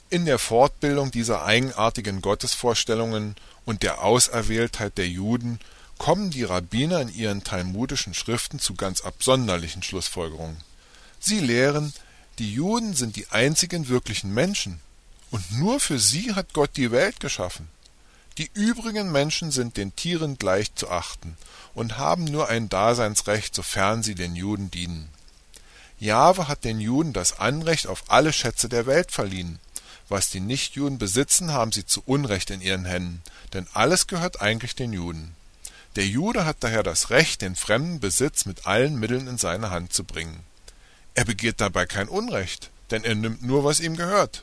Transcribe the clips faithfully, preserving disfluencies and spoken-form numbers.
In der Fortbildung dieser eigenartigen Gottesvorstellungen und der Auserwähltheit der Juden kommen die Rabbiner in ihren talmudischen Schriften zu ganz absonderlichen Schlussfolgerungen. Sie lehren, die Juden sind die einzigen wirklichen Menschen und nur für sie hat Gott die Welt geschaffen. Die übrigen Menschen sind den Tieren gleich zu achten und haben nur ein Daseinsrecht, sofern sie den Juden dienen. Jahwe hat den Juden das Anrecht auf alle Schätze der Welt verliehen. Was die Nichtjuden besitzen, haben sie zu Unrecht in ihren Händen, denn alles gehört eigentlich den Juden. Der Jude hat daher das Recht, den fremden Besitz mit allen Mitteln in seine Hand zu bringen. Er begeht dabei kein Unrecht, denn er nimmt nur, was ihm gehört.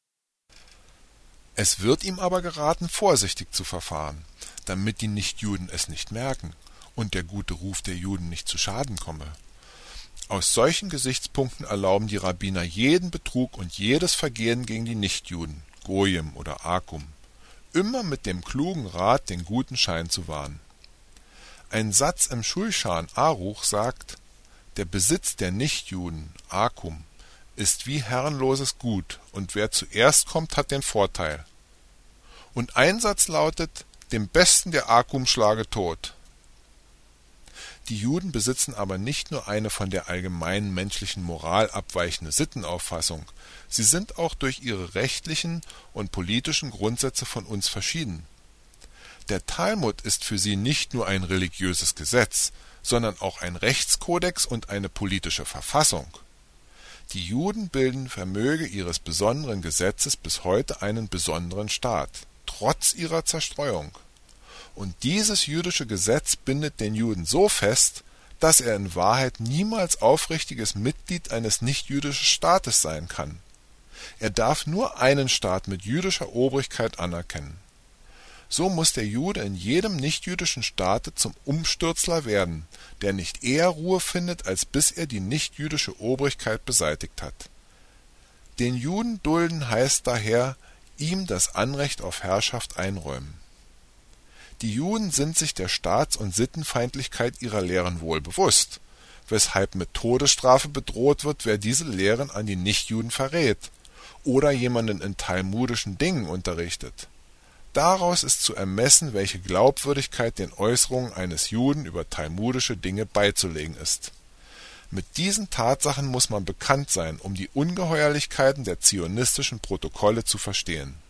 Es wird ihm aber geraten, vorsichtig zu verfahren, damit die Nichtjuden es nicht merken und der gute Ruf der Juden nicht zu Schaden komme. Aus solchen Gesichtspunkten erlauben die Rabbiner jeden Betrug und jedes Vergehen gegen die Nichtjuden, Goyim oder Akum, immer mit dem klugen Rat, den guten Schein zu wahren. Ein Satz im Schulchan Aruch sagt: Der Besitz der Nichtjuden, Akum, ist wie herrenloses Gut, und wer zuerst kommt, hat den Vorteil. Und ein Satz lautet: Dem Besten der Akum schlage tot. Die Juden besitzen aber nicht nur eine von der allgemeinen menschlichen Moral abweichende Sittenauffassung, sie sind auch durch ihre rechtlichen und politischen Grundsätze von uns verschieden. Der Talmud ist für sie nicht nur ein religiöses Gesetz, sondern auch ein Rechtskodex und eine politische Verfassung. Die Juden bilden vermöge ihres besonderen Gesetzes bis heute einen besonderen Staat, trotz ihrer Zerstreuung. Und dieses jüdische Gesetz bindet den Juden so fest, dass er in Wahrheit niemals aufrichtiges Mitglied eines nichtjüdischen Staates sein kann. Er darf nur einen Staat mit jüdischer Obrigkeit anerkennen. So muss der Jude in jedem nichtjüdischen Staate zum Umstürzler werden, der nicht eher Ruhe findet, als bis er die nichtjüdische Obrigkeit beseitigt hat. Den Juden dulden heißt daher, ihm das Anrecht auf Herrschaft einräumen. Die Juden sind sich der Staats- und Sittenfeindlichkeit ihrer Lehren wohl bewusst, weshalb mit Todesstrafe bedroht wird, wer diese Lehren an die Nichtjuden verrät oder jemanden in talmudischen Dingen unterrichtet. Daraus ist zu ermessen, welche Glaubwürdigkeit den Äußerungen eines Juden über talmudische Dinge beizulegen ist. Mit diesen Tatsachen muss man bekannt sein, um die Ungeheuerlichkeiten der zionistischen Protokolle zu verstehen.